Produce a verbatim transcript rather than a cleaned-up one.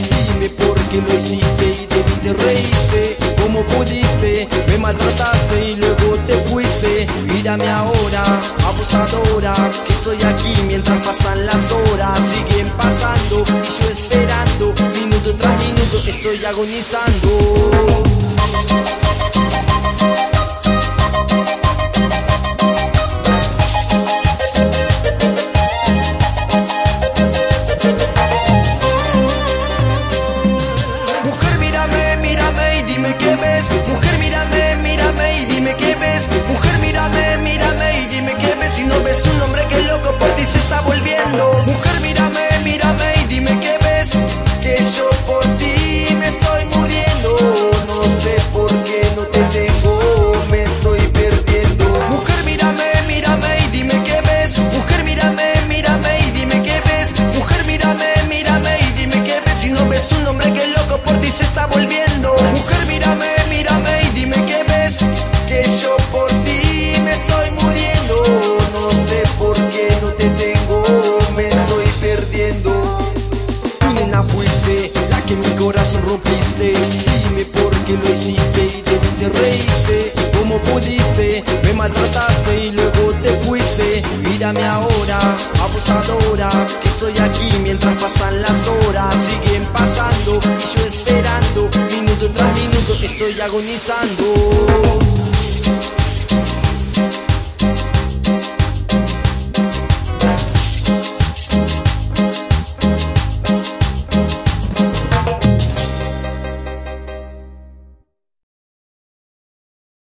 Dime por qué lo hiciste y de mí te reíste. ¿Cómo pudiste? Me maltrataste y luego te fuiste. Mírame ahora, abusadora, que estoy aquí mientras pasan las horas. Siguen pasando y yo esperando, minuto tras minuto estoy agonizando. Dime qué ves, mujer, mírame, mírame y dime qué ves. Mujer, mírame, mírame y dime qué ves. Si no ves un hombre que loco por ti se está volviendo. Mujer, mírame, mírame y dime qué ves. Que yo por ti me estoy muriendo. No sé por qué no te tengo, me estoy perdiendo. Mujer, mírame, mírame y dime qué ves. Mujer, mírame, mírame y dime qué ves. Mujer, mírame, mírame y dime qué ves. Si no ves un hombre que loco por ti se está volviendo. Mujer, mírame, mírame y dime qué ves. Que yo por ti me estoy muriendo. No sé por qué no te tengo, me estoy perdiendo. Tú, nena, fuiste la que mi corazón rompiste. Dime por qué lo hiciste y de mí te reíste. ¿Cómo pudiste? Me maltrataste y luego te fuiste. Mírame ahora, abusadora, que estoy aquí mientras pasan las horas. Siguen pasando y yo esperando, minuto tras minuto estoy agonizando.